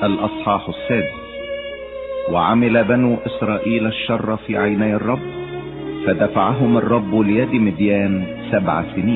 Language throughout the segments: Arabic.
الأصحاح 6. وعمل بنو إسرائيل الشر في عيني الرب، فدفعهم الرب ليد مديان 7 سنين.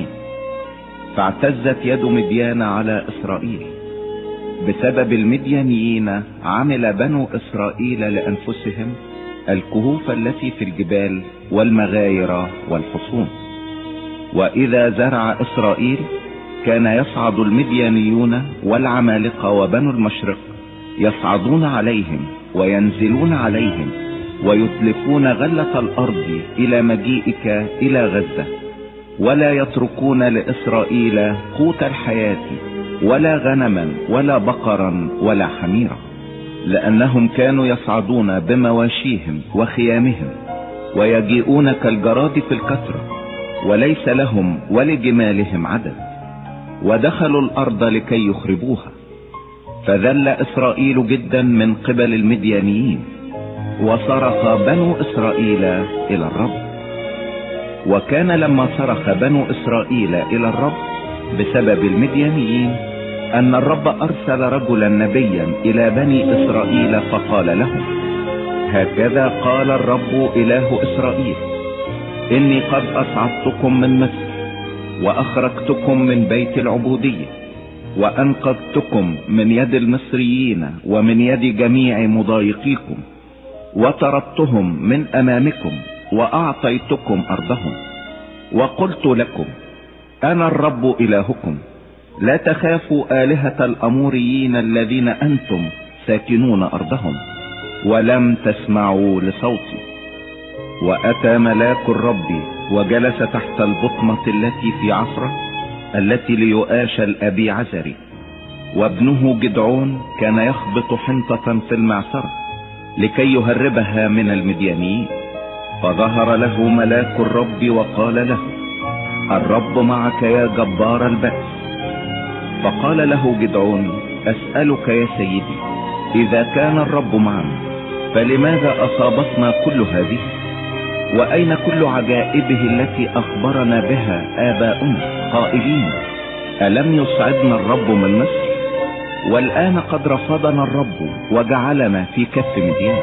فاعتزت يد مديان على إسرائيل. بسبب المديانيين عمل بنو إسرائيل لأنفسهم الكهوف التي في الجبال والمغاير والحصون. وإذا زرع إسرائيل كان يصعد المديانيون والعمالقة وبنو المشرق يصعدون عليهم وينزلون عليهم ويتلفون غلة الأرض إلى مجيئك إلى غزة، ولا يتركون لإسرائيل قوت الحياة ولا غنما ولا بقرا ولا حميرا، لأنهم كانوا يصعدون بمواشيهم وخيامهم ويجيئون كالجراد في الكثرة، وليس لهم ولجمالهم عدد، ودخلوا الأرض لكي يخربوها. فذل إسرائيل جدا من قبل المديانيين، وصرخ بنو إسرائيل إلى الرب. وكان لما صرخ بنو إسرائيل إلى الرب بسبب المديانيين أن الرب أرسل رجلا نبيا إلى بني إسرائيل فقال لهم: هكذا قال الرب إله إسرائيل: إني قد أصعدتكم من مصر وأخرجتكم من بيت العبودية، وأنقذتكم من يد المصريين ومن يد جميع مضايقيكم، وطردتهم من أمامكم وأعطيتكم أرضهم. وقلت لكم: أنا الرب إلهكم، لا تخافوا آلهة الأموريين الذين أنتم ساكنون أرضهم. ولم تسمعوا لصوتي. وأتى ملاك الرب وجلس تحت البطمة التي في عصره التي ليؤاش الأبي عزري، وابنه جدعون كان يخبط حنطة في المعصرة لكي يهربها من المديانيين. فظهر له ملاك الرب وقال له: الرب معك يا جبار البأس. فقال له جدعون: أسألك يا سيدي، إذا كان الرب معنا فلماذا أصابتنا كل هذه؟ وأين كل عجائبه التي أخبرنا بها آباؤنا قائلين: ألم يصعدنا الرب من مصر؟ والآن قد رفضنا الرب وجعلنا في كف مديان.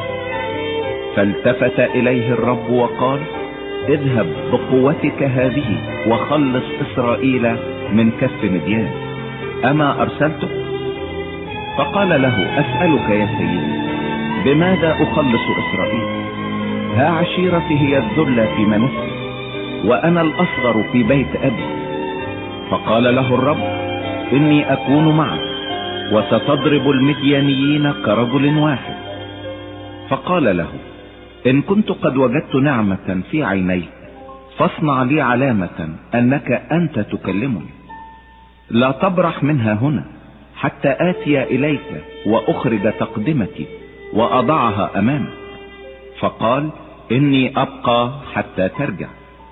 فالتفت إليه الرب وقال: اذهب بقوتك هذه وخلص إسرائيل من كف مديان، أما أرسلتك؟ فقال له: أسألك يا سيدي، بماذا أخلص إسرائيل؟ ها عشيرتي هي الذلة في منسي، وأنا الأصغر في بيت أبي. فقال له الرب: إني أكون معك، وستضرب المديانيين كرجل واحد. فقال له: إن كنت قد وجدت نعمة في عينيك فاصنع لي علامة أنك أنت تكلمني، لا تبرح منها هنا حتى آتي إليك وأخرج تقدمتي وأضعها أمامك. فقال: إني أبقى حتى ترجع.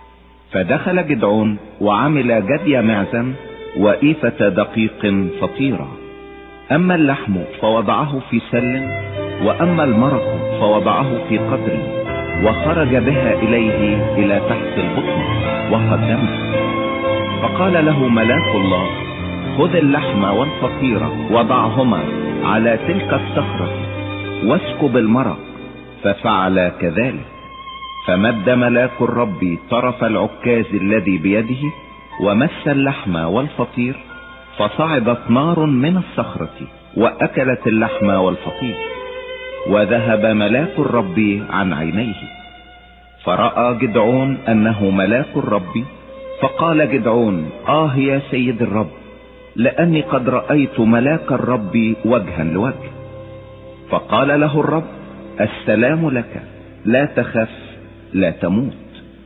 فدخل جدعون وعمل جدي معزم وإيفة دقيق فطيرة، أما اللحم فوضعه في سل، وأما المرق فوضعه في قدر، وخرج بها إليه إلى تحت البطن وقدمه. فقال له ملاك الله: خذ اللحم والفطيرة وضعهما على تلك الصخرة واسكب المرق. ففعل كذلك. فمد ملاك الرب طرف العكاز الذي بيده ومس اللحم والفطير، فصعدت نار من الصخرة وأكلت اللحم والفطير، وذهب ملاك الرب عن عينيه. فرأى جدعون أنه ملاك الرب، فقال جدعون: يا سيد الرب، لأني قد رأيت ملاك الرب وجها لوجه. فقال له الرب: السلام لك، لا تخف، لا تموت.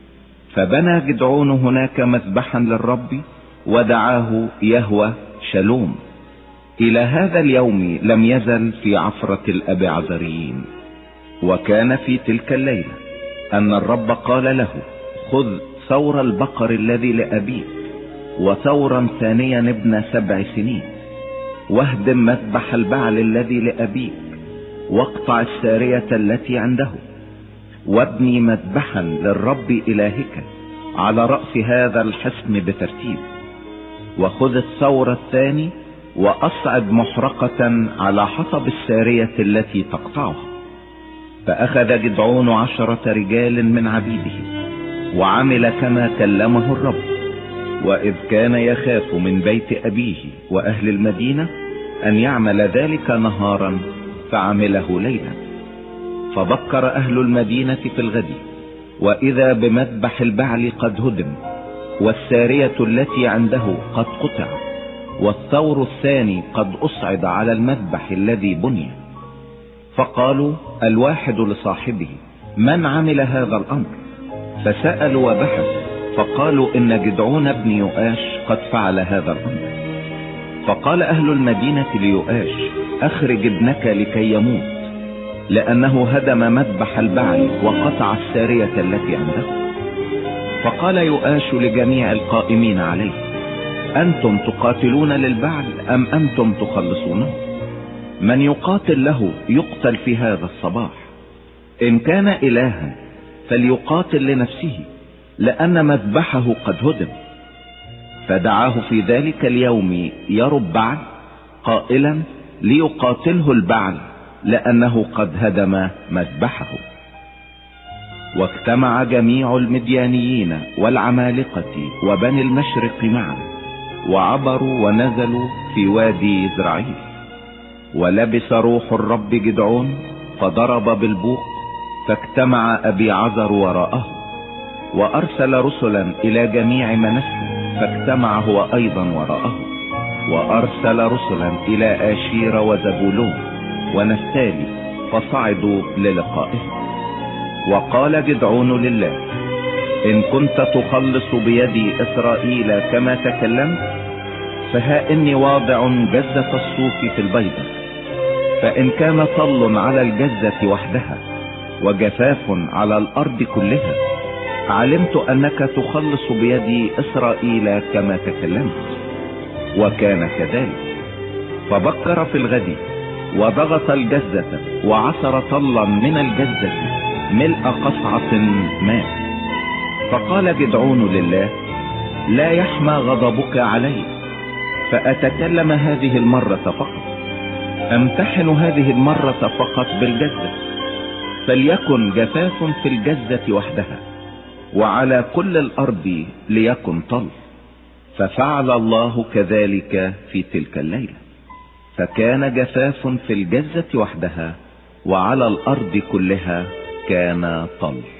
فبنى جدعون هناك مذبحا للرب ودعاه يهوه شلوم. إلى هذا اليوم لم يزل في عفرة الأبيعزريين. وكان في تلك الليلة أن الرب قال له: خذ ثور البقر الذي لأبيك وثورا ثانيا ابن 7 سنين، واهدم مذبح البعل الذي لأبيك، واقطع السارية التي عنده، وابني مذبحا للرب إلهك على رأس هذا الحصن بترتيب. وخذ الثور الثاني وأصعد محرقة على حطب السارية التي تقطعها. فأخذ جدعون 10 رجال من عبيده وعمل كما كلمه الرب. وإذ كان يخاف من بيت أبيه وأهل المدينة أن يعمل ذلك نهارا فعمله ليلا. فبكر أهل المدينة في الغد، وإذا بمذبح البعل قد هدم، والسارية التي عنده قد قطع، والثور الثاني قد أصعد على المذبح الذي بني. فقالوا الواحد لصاحبه: من عمل هذا الأمر؟ فسألوا وبحثوا، فقالوا إن جدعون بن يؤاش قد فعل هذا الأمر. فقال أهل المدينة ليؤاش: أخرج ابنك لكي يموت، لأنه هدم مذبح البعل وقطع السارية التي عنده. فقال يؤاش لجميع القائمين عليه: أنتم تقاتلون للبعل أم أنتم تخلصونه؟ من يقاتل له يقتل في هذا الصباح. إن كان إلها فليقاتل لنفسه، لأن مذبحه قد هدم. فدعاه في ذلك اليوم يربعل قائلا: ليقاتله البعل، لأنه قد هدم مذبحه. واجتمع جميع المديانيين والعمالقة وبني المشرق معا، وعبروا ونزلوا في وادي يزرعيل. ولبس روح الرب جدعون فضرب بالبوق، فاجتمع أبي عزر وراءه. وأرسل رسلا إلى جميع منسى، فاجتمع هو أيضا وراءه. وأرسل رسلا إلى آشير وزبولون ونفتالي، فصعدوا للقائه. وقال جدعون لله: إن كنت تخلص بيدي إسرائيل كما تكلمت، فها إني واضع جزة الصوف في البيضة. فإن كان طل على الجزة وحدها وجفاف على الأرض كلها، علمت أنك تخلص بيدي إسرائيل كما تكلمت. وكان كذلك. فبكر في الغد وضغط الجزة وعصر طلا من الجزة ملء قصعة ماء. فقال جدعون لله: لا يحمى غضبك علي، فأتكلم هذه المرة فقط، أمتحن هذه المرة فقط بالجزة، فليكن جفاف في الجزة وحدها، وعلى كل الأرض ليكن طل. ففعل الله كذلك في تلك الليلة، فكان جفاف في الجزة وحدها، وعلى الأرض كلها كان طل.